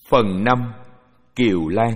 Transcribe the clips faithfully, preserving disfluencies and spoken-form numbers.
Phần năm. Kiều Lan.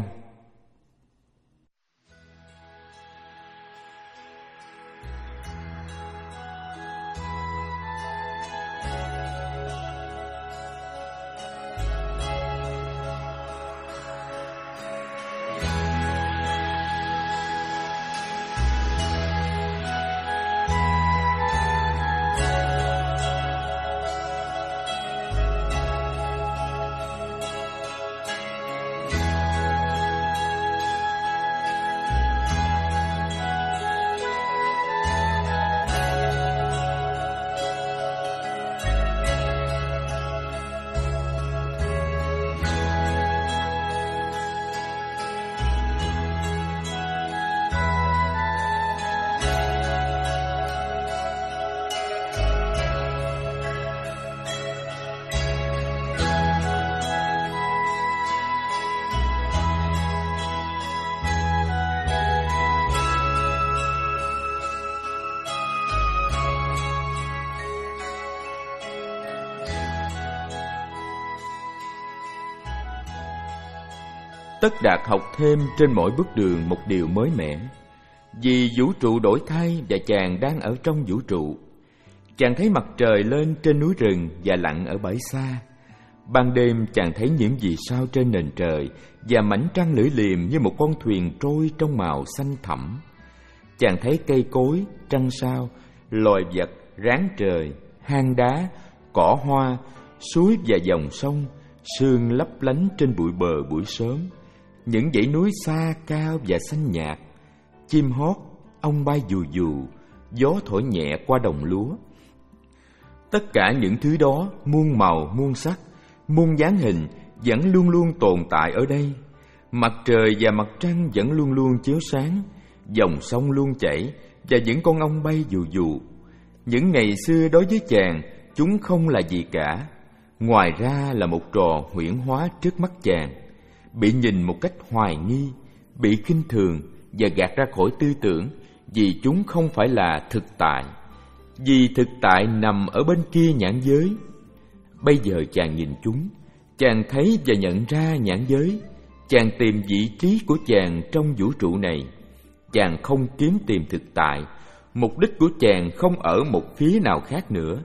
Tất Đạt học thêm trên mỗi bước đường một điều mới mẻ. Vì vũ trụ đổi thay và chàng đang ở trong vũ trụ. Chàng thấy mặt trời lên trên núi rừng và lặn ở bãi xa. Ban đêm chàng thấy những vì sao trên nền trời và mảnh trăng lưỡi liềm như một con thuyền trôi trong màu xanh thẳm. Chàng thấy cây cối, trăng sao, loài vật, ráng trời, hang đá, cỏ hoa, suối và dòng sông, sương lấp lánh trên bụi bờ buổi sớm. Những dãy núi xa cao và xanh nhạt, chim hót, ong bay dù dù, gió thổi nhẹ qua đồng lúa. Tất cả những thứ đó muôn màu muôn sắc, muôn dáng hình vẫn luôn luôn tồn tại ở đây. Mặt trời và mặt trăng vẫn luôn luôn chiếu sáng, dòng sông luôn chảy và những con ong bay dù dù. Những ngày xưa đối với chàng, chúng không là gì cả, ngoài ra là một trò huyễn hóa trước mắt chàng, bị nhìn một cách hoài nghi, bị khinh thường và gạt ra khỏi tư tưởng, vì chúng không phải là thực tại, vì thực tại nằm ở bên kia nhãn giới. Bây giờ chàng nhìn chúng, chàng thấy và nhận ra nhãn giới, chàng tìm vị trí của chàng trong vũ trụ này. Chàng không kiếm tìm thực tại, mục đích của chàng không ở một phía nào khác nữa.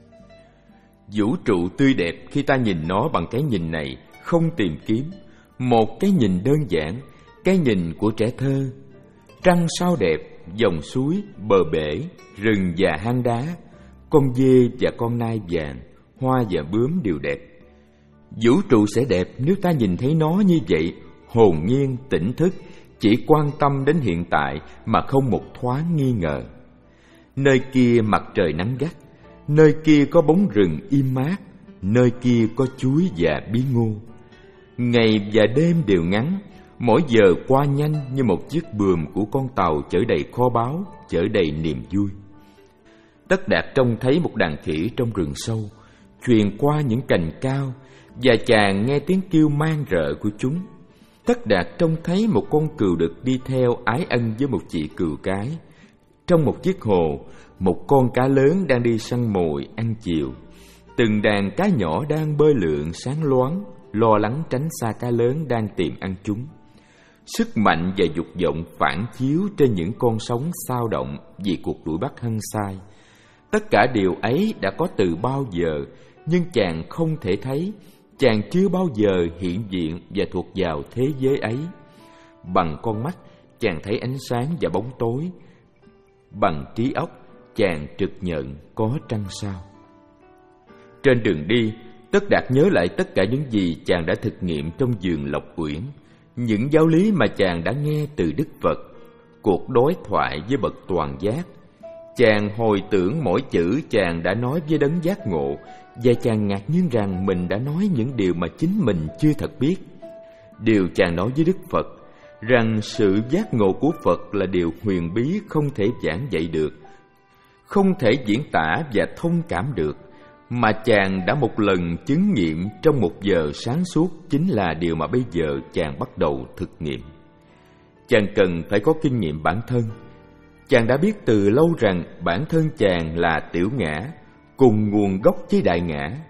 Vũ trụ tươi đẹp khi ta nhìn nó bằng cái nhìn này, không tìm kiếm một cái nhìn đơn giản, cái nhìn của trẻ thơ. Trăng sao đẹp, dòng suối, bờ bể, rừng và hang đá, con dê và con nai vàng, hoa và bướm đều đẹp. Vũ trụ sẽ đẹp nếu ta nhìn thấy nó như vậy, hồn nhiên, tỉnh thức, chỉ quan tâm đến hiện tại mà không một thoáng nghi ngờ. Nơi kia mặt trời nắng gắt, nơi kia có bóng rừng im mát, nơi kia có chuối và bí ngô. Ngày và đêm đều ngắn, mỗi giờ qua nhanh như một chiếc buồm của con tàu chở đầy kho báu, chở đầy niềm vui. Tất Đạt trông thấy một đàn khỉ trong rừng sâu, truyền qua những cành cao, và chàng nghe tiếng kêu man rợ của chúng. Tất Đạt trông thấy một con cừu đực đi theo ái ân với một chị cừu cái. Trong một chiếc hồ, một con cá lớn đang đi săn mồi ăn chiều. Từng đàn cá nhỏ đang bơi lượn sáng loáng, lo lắng tránh xa cá lớn đang tìm ăn chúng. Sức mạnh và dục vọng phản chiếu trên những con sóng xao động vì cuộc đuổi bắt hăng say. Tất cả điều ấy đã có từ bao giờ, nhưng chàng không thể thấy. Chàng chưa bao giờ hiện diện và thuộc vào thế giới ấy. Bằng con mắt, chàng thấy ánh sáng và bóng tối. Bằng trí óc, chàng trực nhận có trăng sao. Trên đường đi, Tất Đạt nhớ lại tất cả những gì chàng đã thực nghiệm trong vườn Lộc Uyển, những giáo lý mà chàng đã nghe từ Đức Phật, cuộc đối thoại với bậc toàn giác. Chàng hồi tưởng mỗi chữ chàng đã nói với đấng giác ngộ, và chàng ngạc nhiên rằng mình đã nói những điều mà chính mình chưa thật biết. Điều chàng nói với Đức Phật, rằng sự giác ngộ của Phật là điều huyền bí không thể giảng dạy được, không thể diễn tả và thông cảm được, mà chàng đã một lần chứng nghiệm trong một giờ sáng suốt, chính là điều mà bây giờ chàng bắt đầu thực nghiệm. Chàng cần phải có kinh nghiệm bản thân. Chàng đã biết từ lâu rằng bản thân chàng là tiểu ngã, cùng nguồn gốc với đại ngã.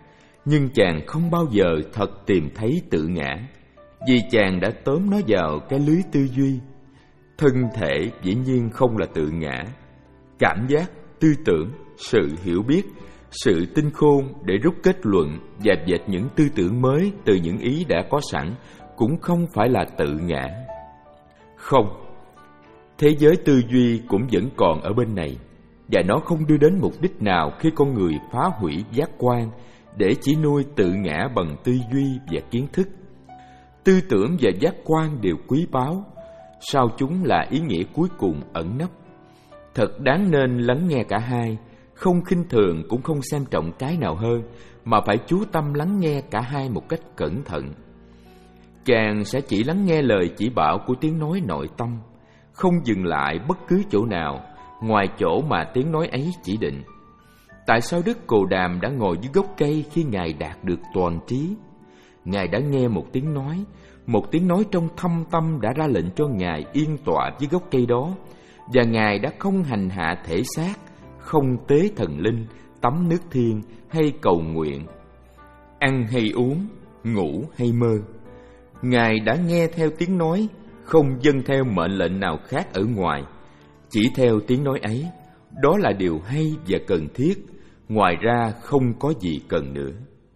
Nhưng chàng không bao giờ thật tìm thấy tự ngã, vì chàng đã tóm nó vào cái lưới tư duy. Thân thể dĩ nhiên không là tự ngã. Cảm giác, tư tưởng, sự hiểu biết, sự tinh khôn để rút kết luận và dệt những tư tưởng mới từ những ý đã có sẵn cũng không phải là tự ngã. Không, thế giới tư duy cũng vẫn còn ở bên này, và nó không đưa đến mục đích nào khi con người phá hủy giác quan để chỉ nuôi tự ngã bằng tư duy và kiến thức. Tư tưởng và giác quan đều quý báu, sau chúng là ý nghĩa cuối cùng ẩn nấp. Thật đáng nên lắng nghe cả hai, không khinh thường cũng không xem trọng cái nào hơn, mà phải chú tâm lắng nghe cả hai một cách cẩn thận. Chàng sẽ chỉ lắng nghe lời chỉ bảo của tiếng nói nội tâm, không dừng lại bất cứ chỗ nào ngoài chỗ mà tiếng nói ấy chỉ định. Tại sao Đức Cồ Đàm đã ngồi dưới gốc cây khi Ngài đạt được toàn trí? Ngài đã nghe một tiếng nói, một tiếng nói trong thâm tâm đã ra lệnh cho Ngài yên tọa dưới gốc cây đó, và Ngài đã không hành hạ thể xác, không tế thần linh, tắm nước thiên hay cầu nguyện, ăn hay uống, ngủ hay mơ. Ngài đã nghe theo tiếng nói, không dâng theo mệnh lệnh nào khác ở ngoài, chỉ theo tiếng nói ấy. Đó là điều hay và cần thiết, ngoài ra không có gì cần nữa.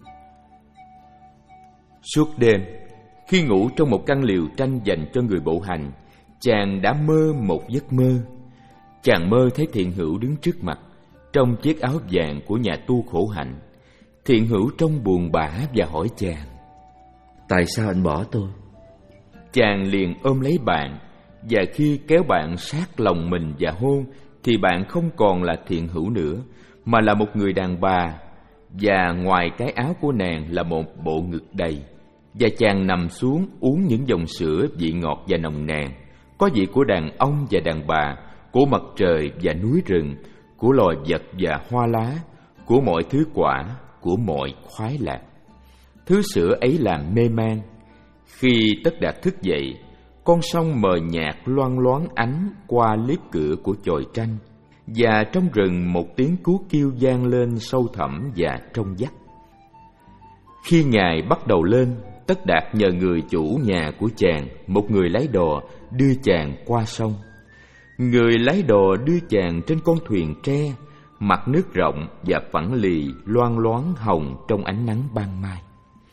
Suốt đêm, khi ngủ trong một căn liều tranh dành cho người bộ hành, chàng đã mơ một giấc mơ. Chàng mơ thấy Thiện Hữu đứng trước mặt, trong chiếc áo vàng của nhà tu khổ hạnh. Thiện Hữu trông buồn bã và hỏi chàng: Tại sao anh bỏ tôi? Chàng liền ôm lấy bạn, và khi kéo bạn sát lòng mình và hôn, thì bạn không còn là Thiện Hữu nữa, mà là một người đàn bà, và ngoài cái áo của nàng là một bộ ngực đầy. Và chàng nằm xuống uống những dòng sữa vị ngọt và nồng nàn, có vị của đàn ông và đàn bà, của mặt trời và núi rừng, của loài vật và hoa lá, của mọi thứ quả, của mọi khoái lạc. Thứ sữa ấy làm mê man. Khi Tất Đạt thức dậy, con sông mờ nhạt loang loáng ánh qua liếp cửa của chòi tranh, và trong rừng một tiếng cú kêu vang lên sâu thẳm và trong vắt. Khi Ngài bắt đầu lên, Tất Đạt nhờ người chủ nhà của chàng, một người lái đò, đưa chàng qua sông. Người lái đò đưa chàng trên con thuyền tre, mặt nước rộng và phẳng lì loang loáng hồng trong ánh nắng ban mai.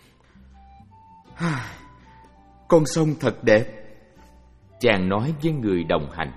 Con sông thật đẹp, chàng nói với người đồng hành.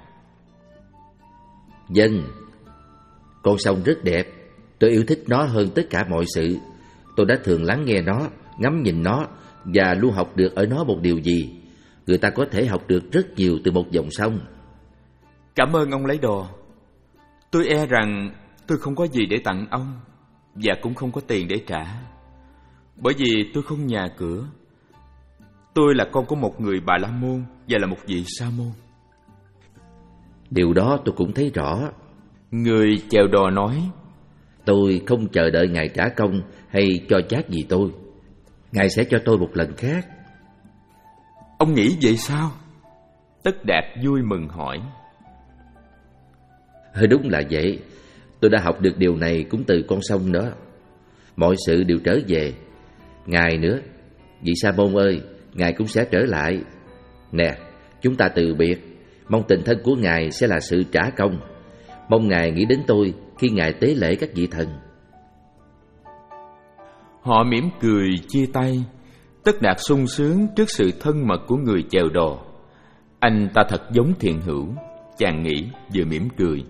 Vâng, con sông rất đẹp. Tôi yêu thích nó hơn tất cả mọi sự. Tôi đã thường lắng nghe nó, ngắm nhìn nó, và luôn học được ở nó một điều gì. Người ta có thể học được rất nhiều từ một dòng sông. Cảm ơn ông lấy đò. Tôi e rằng tôi không có gì để tặng ông, và cũng không có tiền để trả, bởi vì tôi không nhà cửa. Tôi là con của một người Bà La Môn và là một vị Sa Môn. Điều đó tôi cũng thấy rõ. Người chèo đò nói: Tôi không chờ đợi Ngài trả công hay cho chác gì tôi. Ngài sẽ cho tôi một lần khác. Ông nghĩ vậy sao? Tất Đạt vui mừng hỏi. Hơi đúng là vậy. Tôi đã học được điều này cũng từ con sông đó. Mọi sự đều trở về. Ngài nữa, vị Sa Môn ơi, Ngài cũng sẽ trở lại. Nè, chúng ta từ biệt. Mong tình thân của Ngài sẽ là sự trả công. Mong Ngài nghĩ đến tôi khi Ngài tế lễ các vị thần. Họ mỉm cười chia tay. Tất Đạt sung sướng trước sự thân mật của người chèo đò. Anh ta thật giống Thiện Hữu, chàng nghĩ vừa mỉm cười.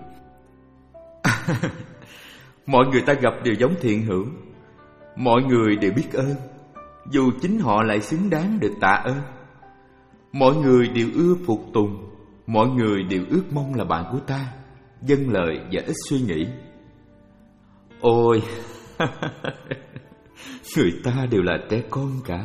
Mọi người ta gặp đều giống Thiện Hữu. Mọi người đều biết ơn, dù chính họ lại xứng đáng được tạ ơn. Mọi người đều ưa phục tùng. Mọi người đều ước mong là bạn của ta, vâng lời và ít suy nghĩ. Ôi, người ta đều là trẻ con cả.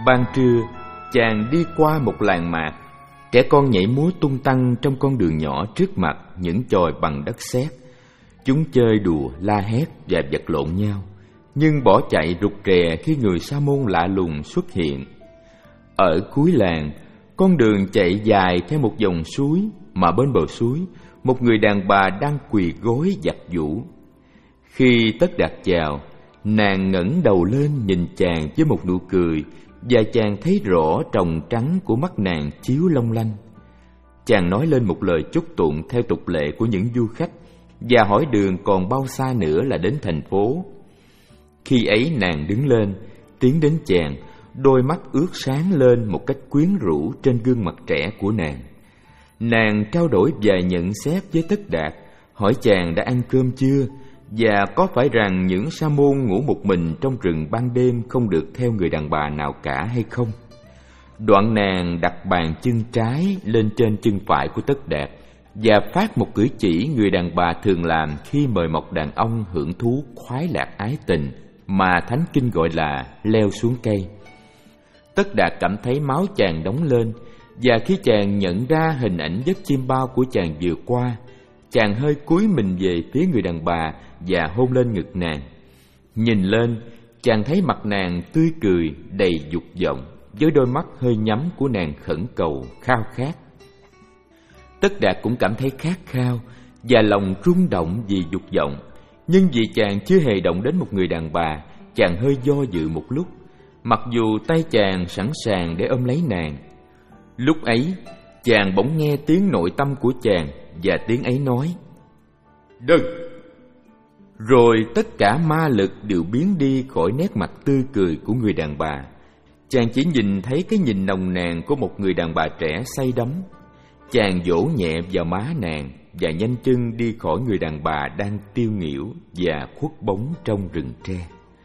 Ban trưa, chàng đi qua một làng mạc. Trẻ con nhảy múa tung tăng trong con đường nhỏ trước mặt những chòi bằng đất sét. Chúng chơi đùa, la hét và vật lộn nhau, nhưng bỏ chạy rụt rè khi người Sa môn lạ lùng xuất hiện. Ở cuối làng, con đường chạy dài theo một dòng suối, mà bên bờ suối, một người đàn bà đang quỳ gối giặt giũ. Khi Tất Đạt chào, nàng ngẩng đầu lên nhìn chàng với một nụ cười, và chàng thấy rõ tròng trắng của mắt nàng chiếu long lanh. Chàng nói lên một lời chúc tụng theo tục lệ của những du khách, và hỏi đường còn bao xa nữa là đến thành phố. Khi ấy nàng đứng lên, tiến đến chàng, đôi mắt ướt sáng lên một cách quyến rũ trên gương mặt trẻ của nàng. Nàng trao đổi vài nhận xét với Tất Đạt, hỏi chàng đã ăn cơm chưa, và có phải rằng những sa môn ngủ một mình trong rừng ban đêm không được theo người đàn bà nào cả hay không. Đoạn nàng đặt bàn chân trái lên trên chân phải của Tất Đạt và phát một cử chỉ người đàn bà thường làm khi mời một đàn ông hưởng thú khoái lạc ái tình, mà Thánh Kinh gọi là leo xuống cây. Tất Đạt cảm thấy máu chàng đóng lên, và khi chàng nhận ra hình ảnh giấc chim bao của chàng vừa qua, chàng hơi cúi mình về phía người đàn bà và hôn lên ngực nàng. Nhìn lên, chàng thấy mặt nàng tươi cười đầy dục vọng, với đôi mắt hơi nhắm của nàng khẩn cầu khao khát. Tất Đạt cũng cảm thấy khát khao và lòng rung động vì dục vọng, nhưng vì chàng chưa hề động đến một người đàn bà, chàng hơi do dự một lúc, mặc dù tay chàng sẵn sàng để ôm lấy nàng. Lúc ấy, chàng bỗng nghe tiếng nội tâm của chàng, và tiếng ấy nói: "Đừng!" Rồi tất cả ma lực đều biến đi khỏi nét mặt tươi cười của người đàn bà. Chàng chỉ nhìn thấy cái nhìn nồng nàn của một người đàn bà trẻ say đắm. Chàng vỗ nhẹ vào má nàng và nhanh chân đi khỏi người đàn bà đang tiêu nghỉu và khuất bóng trong rừng tre.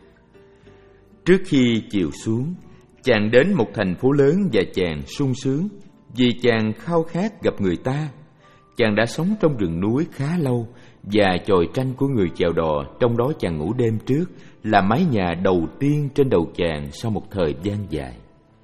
Trước khi chiều xuống, chàng đến một thành phố lớn và chàng sung sướng vì chàng khao khát gặp người ta. Chàng đã sống trong rừng núi khá lâu, và chòi tranh của người chèo đò trong đó chàng ngủ đêm trước là mái nhà đầu tiên trên đầu chàng sau một thời gian dài.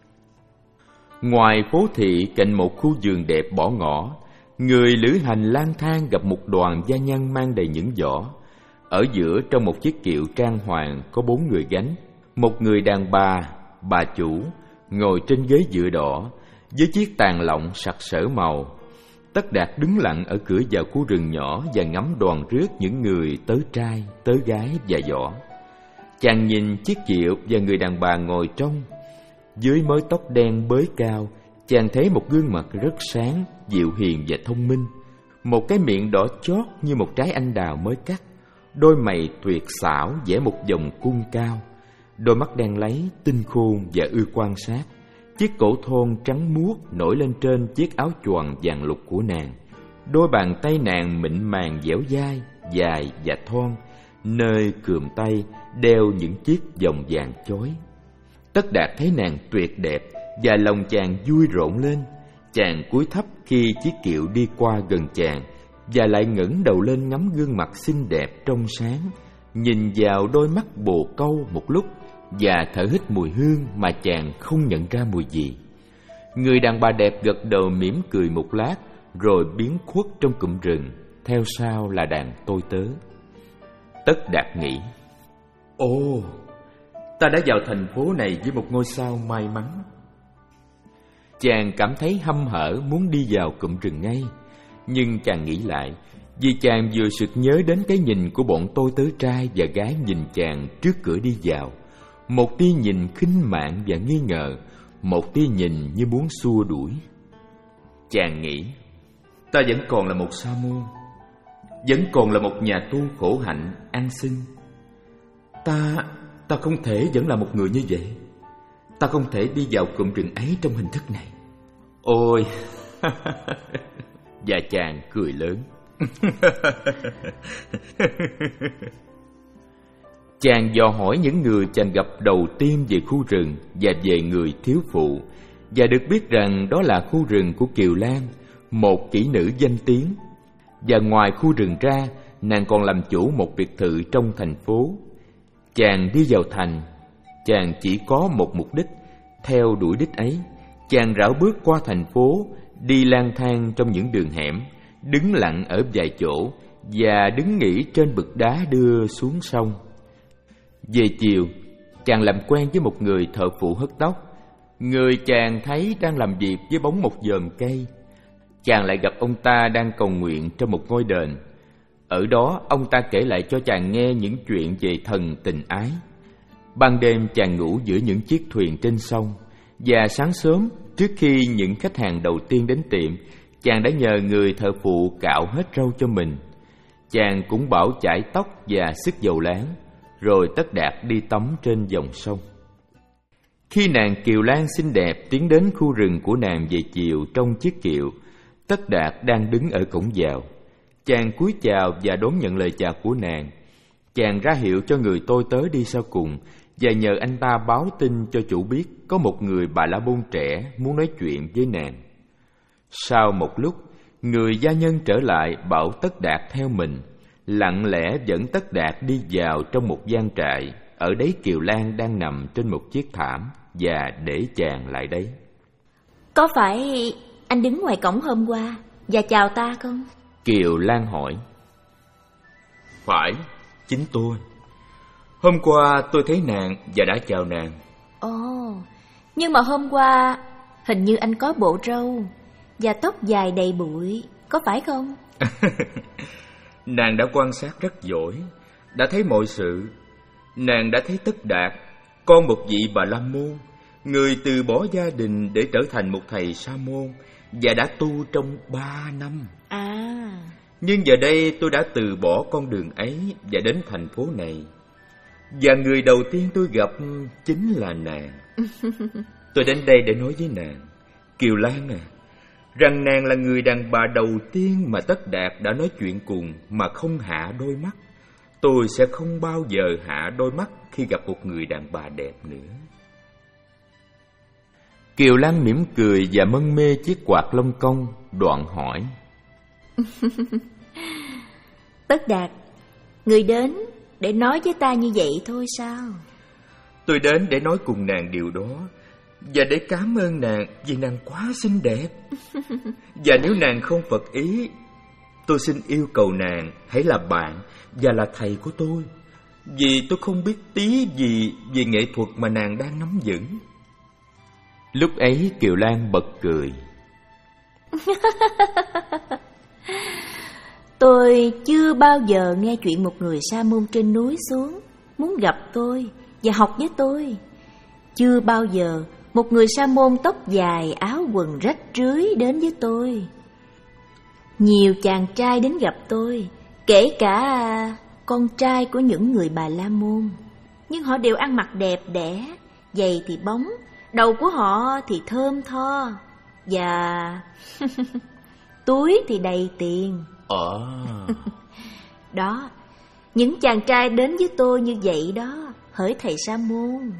Ngoài phố thị, cạnh một khu vườn đẹp bỏ ngỏ, người lữ hành lang thang gặp một đoàn gia nhân mang đầy những giỏ. Ở giữa, trong một chiếc kiệu trang hoàng, có bốn người gánh. Một người đàn bà, bà chủ, ngồi trên ghế dựa đỏ với chiếc tàn lọng sặc sỡ màu. Tất Đạt đứng lặng ở cửa vào khu rừng nhỏ và ngắm đoàn rước những người tới trai, tới gái và giỏ. Chàng nhìn chiếc kiệu và người đàn bà ngồi trong. Dưới mớ tóc đen bới cao, chàng thấy một gương mặt rất sáng, dịu hiền và thông minh. Một cái miệng đỏ chót như một trái anh đào mới cắt. Đôi mày tuyệt xảo vẽ một vòng cung cao. Đôi mắt đen láy, tinh khôn và ưa quan sát. Chiếc cổ thon trắng muốt nổi lên trên chiếc áo choàng vàng lục của nàng. Đôi bàn tay nàng mịn màng dẻo dai, dài và thon, nơi cườm tay đeo những chiếc vòng vàng chói. Tất Đạt thấy nàng tuyệt đẹp và lòng chàng vui rộn lên. Chàng cúi thấp khi chiếc kiệu đi qua gần chàng, và lại ngẩng đầu lên ngắm gương mặt xinh đẹp trong sáng, nhìn vào đôi mắt bồ câu một lúc và thở hít mùi hương mà chàng không nhận ra mùi gì. Người đàn bà đẹp gật đầu mỉm cười một lát, rồi biến khuất trong cụm rừng, theo sau là đàn tôi tớ. Tất Đạt nghĩ: Ồ, ta đã vào thành phố này với một ngôi sao may mắn. Chàng cảm thấy hăm hở muốn đi vào cụm rừng ngay, nhưng chàng nghĩ lại, vì chàng vừa sực nhớ đến cái nhìn của bọn tôi tớ trai và gái nhìn chàng trước cửa đi vào. Một tia nhìn khinh mạn và nghi ngờ, một tia nhìn như muốn xua đuổi. Chàng nghĩ: ta vẫn còn là một sa môn, vẫn còn là một nhà tu khổ hạnh ăn xin. Ta, ta không thể vẫn là một người như vậy. Ta không thể đi vào cụm rừng ấy trong hình thức này. Ôi! Và chàng cười lớn. Chàng dò hỏi những người chàng gặp đầu tiên về khu rừng và về người thiếu phụ, và được biết rằng đó là khu rừng của Kiều Lan, một kỹ nữ danh tiếng. Và ngoài khu rừng ra, nàng còn làm chủ một biệt thự trong thành phố. Chàng đi vào thành, chàng chỉ có một mục đích, Theo đuổi đích ấy, chàng rảo bước qua thành phố, đi lang thang trong những đường hẻm, đứng lặng ở vài chỗ và đứng nghỉ trên bậc đá đưa xuống sông. Về chiều, chàng làm quen với một người thợ phụ hớt tóc. Người chàng thấy đang làm việc với bóng một chòm cây. Chàng lại gặp ông ta đang cầu nguyện trong một ngôi đền. Ở đó, ông ta kể lại cho chàng nghe những chuyện về thần tình ái. Ban đêm chàng ngủ giữa những chiếc thuyền trên sông. Và sáng sớm, trước khi những khách hàng đầu tiên đến tiệm, chàng đã nhờ người thợ phụ cạo hết râu cho mình. Chàng cũng bảo chải tóc và xức dầu láng, rồi tất đạt đi tắm trên dòng sông. Khi nàng Kiều Lan xinh đẹp tiến đến khu rừng của nàng về chiều trong chiếc kiệu, Tất Đạt đang đứng ở cổng vào. Chàng cúi chào và đón nhận lời chào của nàng. Chàng ra hiệu cho người tôi tớ đi sau cùng và nhờ anh ta báo tin cho chủ biết có một người Bà La Môn trẻ muốn nói chuyện với nàng. Sau một lúc, người gia nhân trở lại bảo Tất Đạt theo mình, lặng lẽ dẫn Tất Đạt đi vào trong một gian trại. Ở đấy Kiều Lan đang nằm trên một chiếc thảm và để chàng lại đấy. Có phải anh đứng ngoài cổng hôm qua và chào ta không? Kiều Lan hỏi. Phải, chính tôi. Hôm qua tôi thấy nàng và đã chào nàng. Ồ, nhưng mà hôm qua hình như anh có bộ râu và tóc dài đầy bụi, có phải không? Nàng đã quan sát rất giỏi, đã thấy mọi sự. Nàng đã thấy Tất Đạt, con một vị Bà La Môn, người từ bỏ gia đình để trở thành một thầy sa môn và đã tu trong ba năm. À. Nhưng giờ đây tôi đã từ bỏ con đường ấy và đến thành phố này. Và người đầu tiên tôi gặp chính là nàng. Tôi đến đây để nói với nàng, Kiều Lan à, rằng nàng là người đàn bà đầu tiên mà Tất Đạt đã nói chuyện cùng mà không hạ đôi mắt. Tôi sẽ không bao giờ hạ đôi mắt khi gặp một người đàn bà đẹp nữa. Kiều Lan mỉm cười và mân mê chiếc quạt lông công, đoạn hỏi. Tất Đạt, người đến để nói với ta như vậy thôi sao? Tôi đến để nói cùng nàng điều đó, và để cảm ơn nàng vì nàng quá xinh đẹp. Và nếu nàng không phật ý, tôi xin yêu cầu nàng hãy là bạn và là thầy của tôi, vì tôi không biết tí gì về nghệ thuật mà nàng đang nắm vững. Lúc ấy Kiều Lan bật cười. Tôi chưa bao giờ nghe chuyện một người sa môn trên núi xuống muốn gặp tôi và học với tôi. Chưa bao giờ một người sa môn tóc dài áo quần rách rưới đến với tôi. Nhiều chàng trai đến gặp tôi, kể cả con trai của những người Bà La Môn, nhưng họ đều ăn mặc đẹp đẽ, giày thì bóng, đầu của họ thì thơm tho, và túi thì đầy tiền. Ờ. Đó, những chàng trai đến với tôi như vậy đó, hỡi thầy sa môn.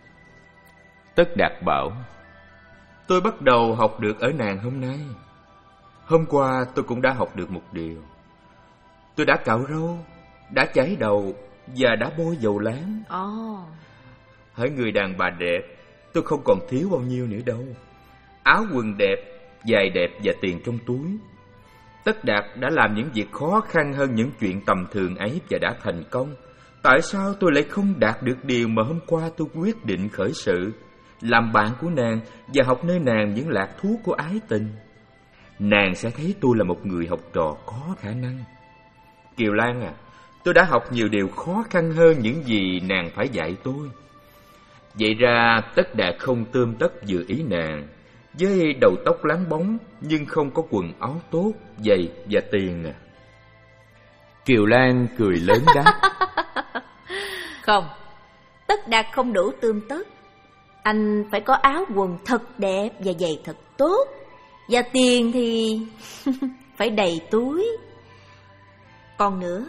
Tất Đạt bảo, tôi bắt đầu học được ở nàng hôm nay. Hôm qua tôi cũng đã học được một điều. Tôi đã cạo râu, đã chải đầu và đã bôi dầu láng. Ồ. Hỡi người đàn bà đẹp, tôi không còn thiếu bao nhiêu nữa đâu. Áo quần đẹp, giày đẹp và tiền trong túi. Tất Đạt đã làm những việc khó khăn hơn những chuyện tầm thường ấy và đã thành công. Tại sao tôi lại không đạt được điều mà hôm qua tôi quyết định khởi sự? Làm bạn của nàng và học nơi nàng những lạc thú của ái tình. Nàng sẽ thấy tôi là một người học trò có khả năng. Kiều Lan à, tôi đã học nhiều điều khó khăn hơn những gì nàng phải dạy tôi. Vậy ra Tất Đạt không tươm tất vừa ý nàng, với đầu tóc láng bóng nhưng không có quần áo tốt, giày và tiền à. Kiều Lan cười lớn đáp. Không, Tất Đạt không đủ tươm tất. Anh phải có áo quần thật đẹp và giày thật tốt, và tiền thì phải đầy túi. Còn nữa,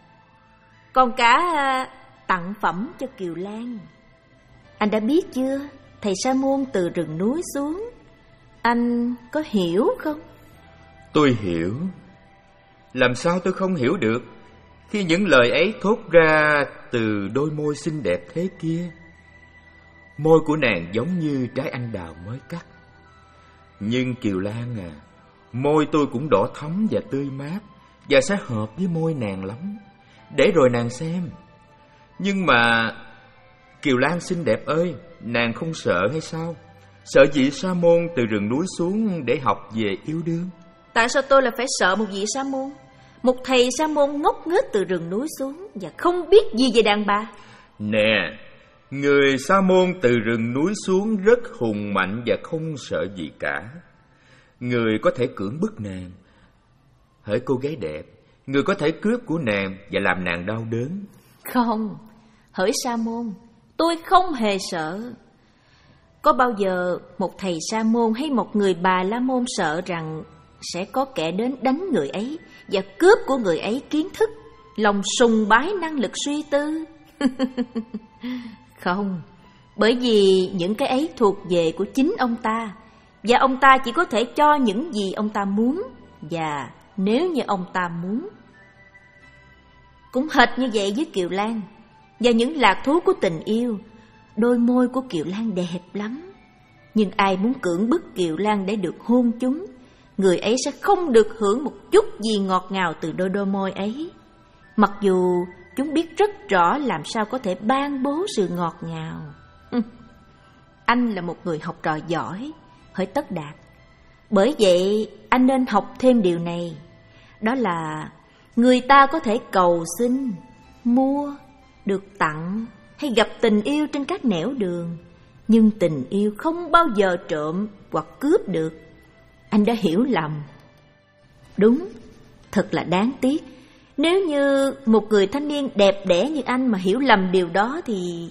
còn cả tặng phẩm cho Kiều Lan. Anh đã biết chưa, thầy sa môn từ rừng núi xuống, anh có hiểu không? Tôi hiểu. Làm sao tôi không hiểu được khi những lời ấy thốt ra từ đôi môi xinh đẹp thế kia. Môi của nàng giống như trái anh đào mới cắt. Nhưng Kiều Lan à, môi tôi cũng đỏ thẫm và tươi mát, và sẽ hợp với môi nàng lắm. Để rồi nàng xem. Nhưng mà Kiều Lan xinh đẹp ơi, nàng không sợ hay sao? Sợ vị sa môn từ rừng núi xuống để học về yêu đương? Tại sao tôi lại phải sợ một vị sa môn? Một thầy sa môn ngốc nghếch từ rừng núi xuống và không biết gì về đàn bà. Nè, người sa môn từ rừng núi xuống rất hùng mạnh và không sợ gì cả. Người có thể cưỡng bức nàng. Hỡi cô gái đẹp, người có thể cướp của nàng và làm nàng đau đớn. Không, hỡi sa môn, tôi không hề sợ. Có bao giờ một thầy sa môn hay một người bà la môn sợ rằng sẽ có kẻ đến đánh người ấy và cướp của người ấy kiến thức, lòng sùng bái năng lực suy tư? Không, bởi vì những cái ấy thuộc về của chính ông ta, và ông ta chỉ có thể cho những gì ông ta muốn, và nếu như ông ta muốn. Cũng hệt như vậy với Kiều Lan và những lạc thú của tình yêu. Đôi môi của Kiều Lan đẹp lắm, nhưng ai muốn cưỡng bức Kiều Lan để được hôn chúng, người ấy sẽ không được hưởng một chút gì ngọt ngào từ đôi đôi môi ấy, mặc dù chúng biết rất rõ làm sao có thể ban bố sự ngọt ngào. Anh là một người học trò giỏi, hỡi Tất Đạt. Bởi vậy anh nên học thêm điều này. Đó là người ta có thể cầu xin, mua, được tặng hay gặp tình yêu trên các nẻo đường, nhưng tình yêu không bao giờ trộm hoặc cướp được. Anh đã hiểu lầm. Đúng, thật là đáng tiếc. Nếu như một người thanh niên đẹp đẽ như anh mà hiểu lầm điều đó thì...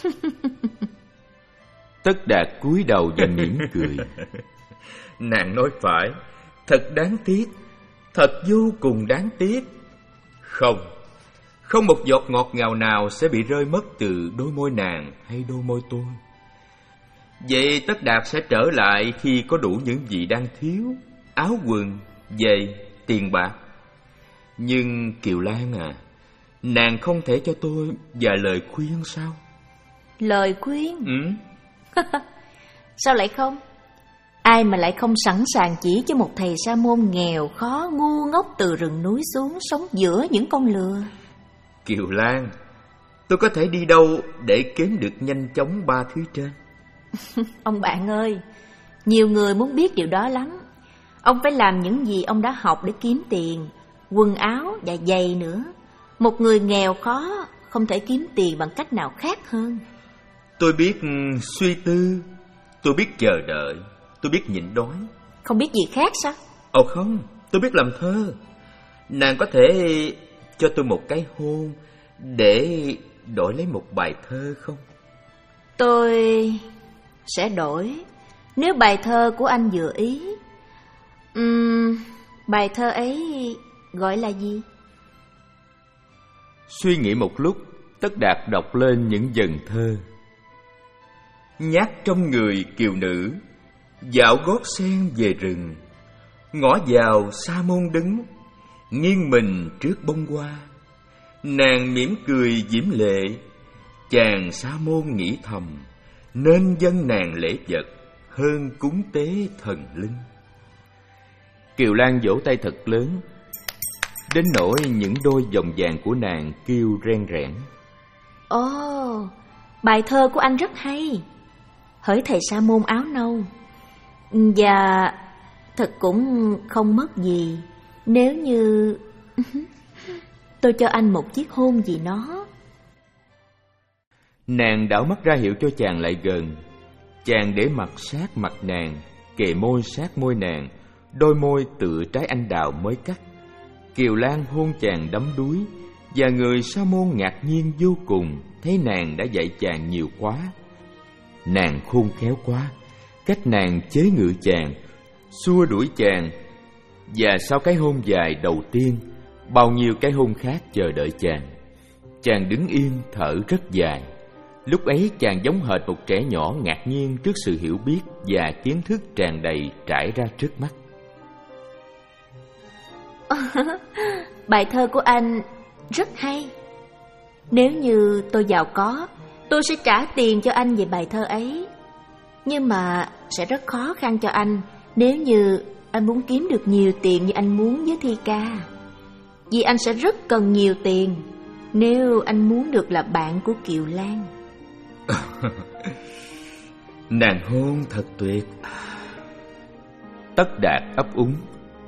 Tất Đạt cúi đầu và mỉm cười. Nàng nói phải, thật đáng tiếc, thật vô cùng đáng tiếc. Không, không một giọt ngọt ngào nào sẽ bị rơi mất từ đôi môi nàng hay đôi môi tôi. Vậy Tất Đạt sẽ trở lại khi có đủ những gì đang thiếu: áo quần, giày, tiền bạc. Nhưng Kiều Lan à, nàng không thể cho tôi vài lời khuyên sao? Lời khuyên? Ừ. Sao lại không? Ai mà lại không sẵn sàng chỉ cho một thầy sa môn nghèo khó ngu ngốc từ rừng núi xuống sống giữa những con lừa? Kiều Lan, tôi có thể đi đâu để kiếm được nhanh chóng ba thứ trên? Ông bạn ơi, nhiều người muốn biết điều đó lắm. Ông phải làm những gì ông đã học để kiếm tiền, quần áo và giày nữa. Một người nghèo khó không thể kiếm tiền bằng cách nào khác hơn. Tôi biết suy tư, tôi biết chờ đợi, tôi biết nhịn đói. Không biết gì khác sao? Ồ không, tôi biết làm thơ. Nàng có thể cho tôi một cái hôn để đổi lấy một bài thơ không? Tôi sẽ đổi, nếu bài thơ của anh vừa ý. uhm, Bài thơ ấy gọi là gì? Suy nghĩ một lúc, Tất Đạt đọc lên những dần thơ. Nhát trong người kiều nữ, dạo gót sen về rừng, ngõ vào sa môn đứng, nghiêng mình trước bông hoa. Nàng mỉm cười diễm lệ, chàng sa môn nghĩ thầm, nên dâng nàng lễ vật hơn cúng tế thần linh. Kiều Lan vỗ tay thật lớn, đến nỗi những đôi vòng vàng của nàng kêu ren rẽn. Ồ, oh, bài thơ của anh rất hay, hỡi thầy sa môn áo nâu. Và thật cũng không mất gì nếu như tôi cho anh một chiếc hôn gì nó. Nàng đảo mắt ra hiệu cho chàng lại gần. Chàng để mặt sát mặt nàng, kề môi sát môi nàng, đôi môi tựa trái anh đào mới cắt. Kiều Lan hôn chàng đắm đuối, và người sa môn ngạc nhiên vô cùng thấy nàng đã dạy chàng nhiều quá. Nàng khôn khéo quá, cách nàng chế ngự chàng, xua đuổi chàng. Và sau cái hôn dài đầu tiên, bao nhiêu cái hôn khác chờ đợi chàng. Chàng đứng yên thở rất dài. Lúc ấy chàng giống hệt một trẻ nhỏ ngạc nhiên trước sự hiểu biết và kiến thức tràn đầy trải ra trước mắt. Bài thơ của anh rất hay. Nếu như tôi giàu có Tôi sẽ trả tiền cho anh về bài thơ ấy. Nhưng mà sẽ rất khó khăn cho anh nếu như anh muốn kiếm được nhiều tiền như anh muốn với thi ca. Vì anh sẽ rất cần nhiều tiền nếu anh muốn được là bạn của Kiều Lan. Nàng hôn thật tuyệt. Tất Đạt ấp úng.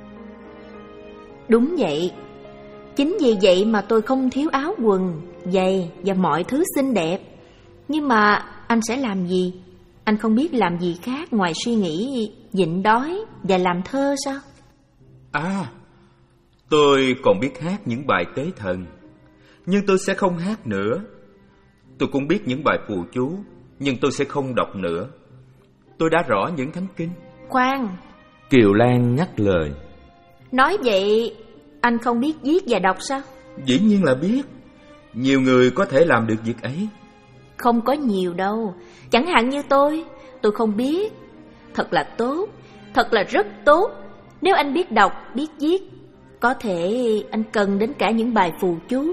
Đúng vậy. Chính vì vậy mà tôi không thiếu áo quần, giày và mọi thứ xinh đẹp. Nhưng mà anh sẽ làm gì? Anh không biết làm gì khác ngoài suy nghĩ nhịn đói và làm thơ sao? À, tôi còn biết hát những bài tế thần. Nhưng tôi sẽ không hát nữa. Tôi cũng biết những bài phù chú, nhưng tôi sẽ không đọc nữa. Tôi đã rõ những thánh kinh. Khoan, Kiều Lan ngắt lời. Nói vậy anh không biết viết và đọc sao? Dĩ nhiên là biết. Nhiều người có thể làm được việc ấy. Không có nhiều đâu. Chẳng hạn như tôi, tôi không biết. Thật là tốt, thật là rất tốt. Nếu anh biết đọc, biết viết, có thể anh cần đến cả những bài phù chú.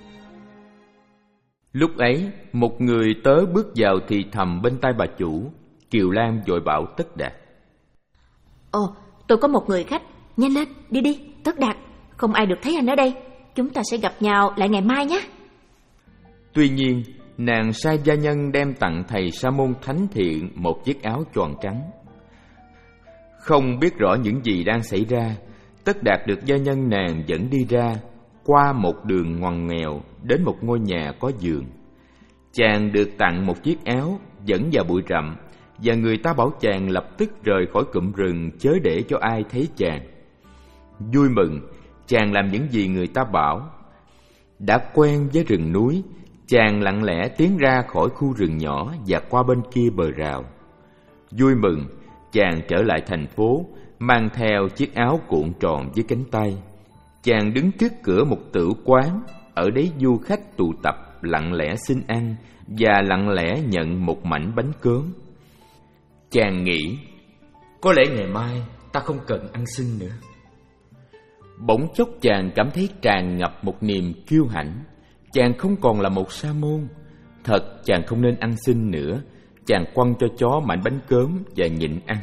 Lúc ấy, một người tớ bước vào thì thầm bên tai bà chủ. Kiều Lan vội bảo Tất Đạt. Ồ, tôi có một người khách. Nhanh lên, đi đi, Tất Đạt. Không ai được thấy anh ở đây. Chúng ta sẽ gặp nhau lại ngày mai nhé. Tuy nhiên, nàng sai gia nhân đem tặng thầy sa môn thánh thiện một chiếc áo choàng trắng. Không biết rõ những gì đang xảy ra, Tất Đạt được gia nhân nàng dẫn đi ra, qua một đường ngoằn nghèo đến một ngôi nhà có giường. Chàng được tặng một chiếc áo dẫn vào bụi rậm, và người ta bảo chàng lập tức rời khỏi cụm rừng, chớ để cho ai thấy chàng. Vui mừng, chàng làm những gì người ta bảo. Đã quen với rừng núi, chàng lặng lẽ tiến ra khỏi khu rừng nhỏ và qua bên kia bờ rào. Vui mừng, chàng trở lại thành phố, mang theo chiếc áo cuộn tròn với cánh tay. Chàng đứng trước cửa một tử quán, ở đấy du khách tụ tập lặng lẽ xin ăn và lặng lẽ nhận một mảnh bánh cơm. Chàng nghĩ, có lẽ ngày mai ta không cần ăn xin nữa. Bỗng chốc chàng cảm thấy tràn ngập một niềm kiêu hãnh. Chàng không còn là một sa môn. Thật chàng không nên ăn xin nữa. Chàng quăng cho chó mảnh bánh cơm và nhịn ăn.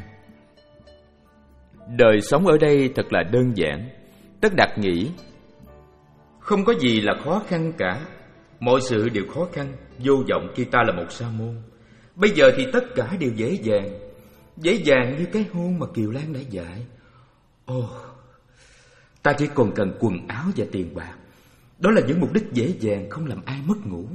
Đời sống ở đây thật là đơn giản. Tất Đạt nghĩ, không có gì là khó khăn cả. Mọi sự đều khó khăn, vô vọng khi ta là một sa môn. Bây giờ thì tất cả đều dễ dàng. Dễ dàng như cái hôn mà Kiều Lan đã dạy. Ồ, ta chỉ còn cần quần áo và tiền bạc. Đó là những mục đích dễ dàng không làm ai mất ngủ.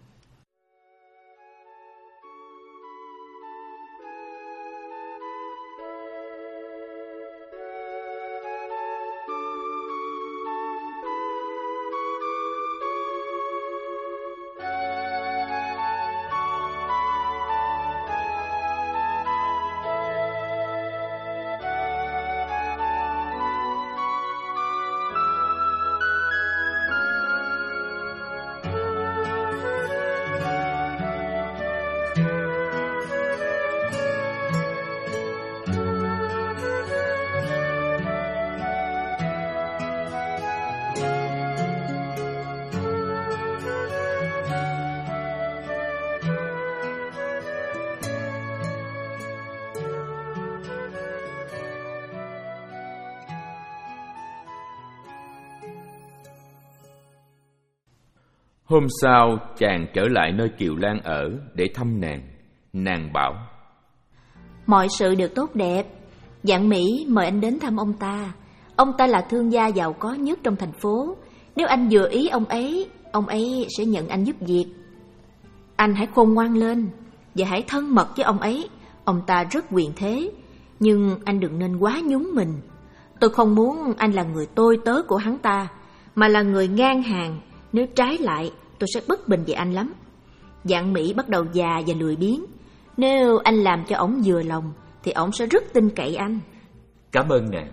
Hôm sau, chàng trở lại nơi Kiều Lan ở để thăm nàng. Nàng bảo, mọi sự đều tốt đẹp. Dạng Mỹ mời anh đến thăm ông ta. Ông ta là thương gia giàu có nhất trong thành phố. Nếu anh vừa ý ông ấy, ông ấy sẽ nhận anh giúp việc. Anh hãy khôn ngoan lên và hãy thân mật với ông ấy. Ông ta rất quyền thế, nhưng anh đừng nên quá nhúng mình. Tôi không muốn anh là người tôi tớ của hắn ta, mà là người ngang hàng. Nếu trái lại, tôi sẽ bất bình về anh lắm. Dạng Mỹ bắt đầu già và lười biếng. Nếu anh làm cho ổng vừa lòng, thì ổng sẽ rất tin cậy anh. Cảm ơn nàng.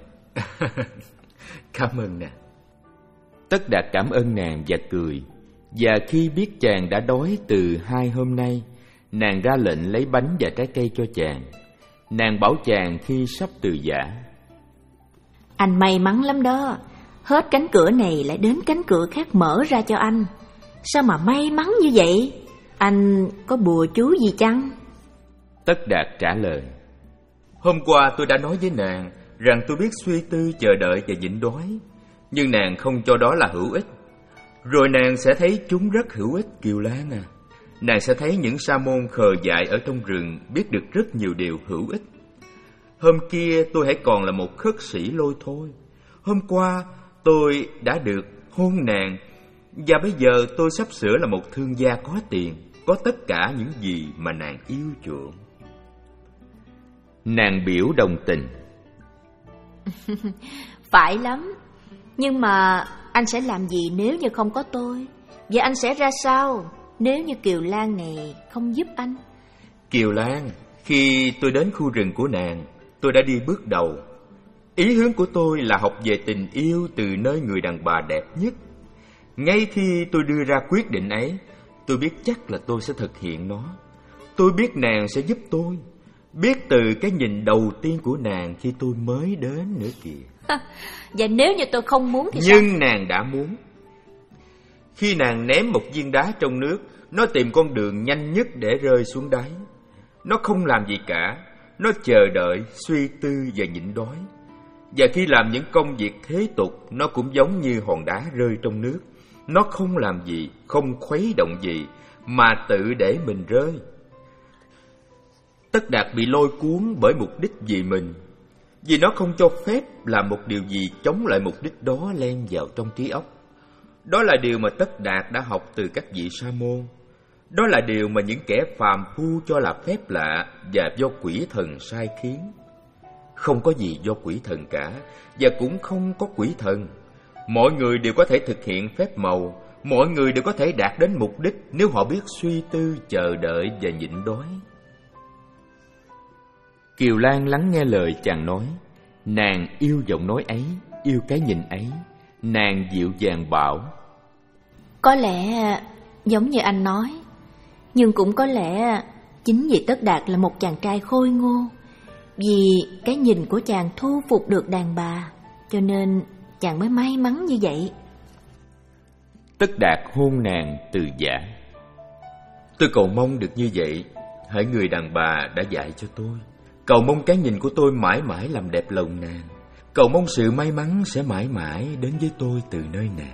Cảm ơn nàng. Tất Đạt cảm ơn nàng và cười. Và khi biết chàng đã đói từ hai hôm nay, nàng ra lệnh lấy bánh và trái cây cho chàng. Nàng bảo chàng khi sắp từ giã, anh may mắn lắm đó. Hết cánh cửa này lại đến cánh cửa khác mở ra cho anh. Sao mà may mắn như vậy? Anh có bùa chú gì chăng? Tất Đạt trả lời: Hôm qua tôi đã nói với nàng rằng tôi biết suy tư, chờ đợi và nhịn đói, nhưng nàng không cho đó là hữu ích. Rồi nàng sẽ thấy chúng rất hữu ích, Kiều Lan à. Nàng sẽ thấy những sa môn khờ dại ở trong rừng biết được rất nhiều điều hữu ích. Hôm kia tôi hãy còn là một khất sĩ lôi thôi. Hôm qua tôi đã được hôn nàng, và bây giờ tôi sắp sửa là một thương gia có tiền, có tất cả những gì mà nàng yêu chuộng. Nàng biểu đồng tình: Phải lắm, nhưng mà anh sẽ làm gì nếu như không có tôi? Và anh sẽ ra sao nếu như Kiều Lan này không giúp anh? Kiều Lan, khi tôi đến khu rừng của nàng, tôi đã đi bước đầu. Ý hướng của tôi là học về tình yêu từ nơi người đàn bà đẹp nhất. Ngay khi tôi đưa ra quyết định ấy, tôi biết chắc là tôi sẽ thực hiện nó. Tôi biết nàng sẽ giúp tôi, biết từ cái nhìn đầu tiên của nàng khi tôi mới đến nữa kìa. Và nếu như tôi không muốn thì Nhưng sao? nàng đã muốn. Khi nàng ném một viên đá trong nước, nó tìm con đường nhanh nhất để rơi xuống đáy. Nó không làm gì cả, nó chờ đợi, suy tư và nhịn đói. Và khi làm những công việc thế tục, nó cũng giống như hòn đá rơi trong nước. Nó không làm gì, không khuấy động gì, mà tự để mình rơi. Tất Đạt bị lôi cuốn bởi mục đích vì mình, vì nó không cho phép làm một điều gì chống lại mục đích đó len vào trong trí óc. Đó là điều mà Tất Đạt đã học từ các vị sa môn. Đó là điều mà những kẻ phàm phu cho là phép lạ và do quỷ thần sai khiến. Không có gì do quỷ thần cả, và cũng không có quỷ thần. Mọi người đều có thể thực hiện phép màu, mọi người đều có thể đạt đến mục đích nếu họ biết suy tư, chờ đợi và nhịn đói. Kiều Lan lắng nghe lời chàng nói. Nàng yêu giọng nói ấy, yêu cái nhìn ấy. Nàng dịu dàng bảo: Có lẽ giống như anh nói, nhưng cũng có lẽ chính vì Tất Đạt là một chàng trai khôi ngô, vì cái nhìn của chàng thu phục được đàn bà, cho nên chàng mới may mắn như vậy. Tất Đạt hôn nàng từ giã. Tôi cầu mong được như vậy, hỡi người đàn bà đã dạy cho tôi. Cầu mong cái nhìn của tôi mãi mãi làm đẹp lòng nàng. Cầu mong sự may mắn sẽ mãi mãi đến với tôi từ nơi nàng.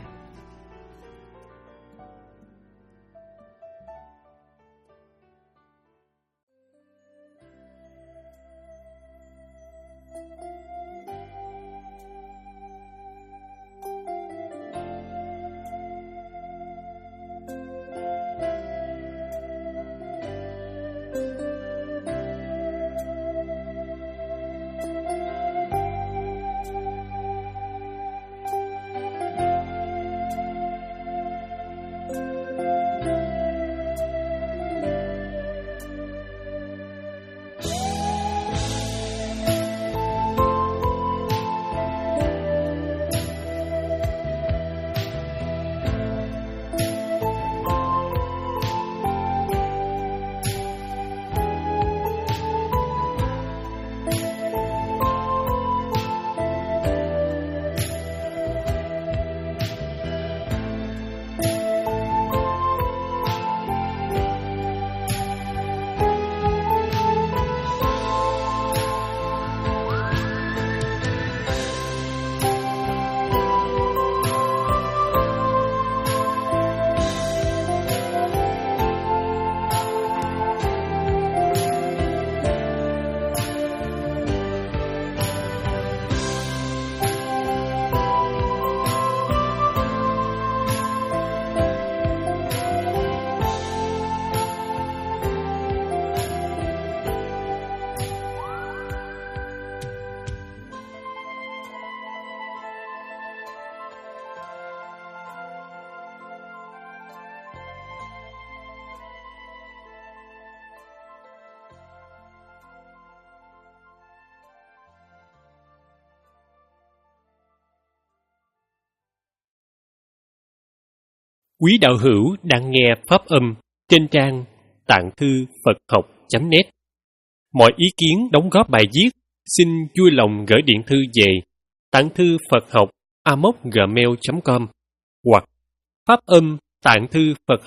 Quý đạo hữu đang nghe pháp âm trên trang tạng thư Phật học chấm net. Mọi ý kiến đóng góp bài viết xin vui lòng gửi điện thư về tạng thư Phật học a m o c gmail chấm com hoặc pháp âm tạng thư Phật học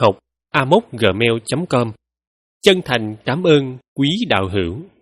a m o c gmail chấm com. Chân thành cảm ơn quý đạo hữu.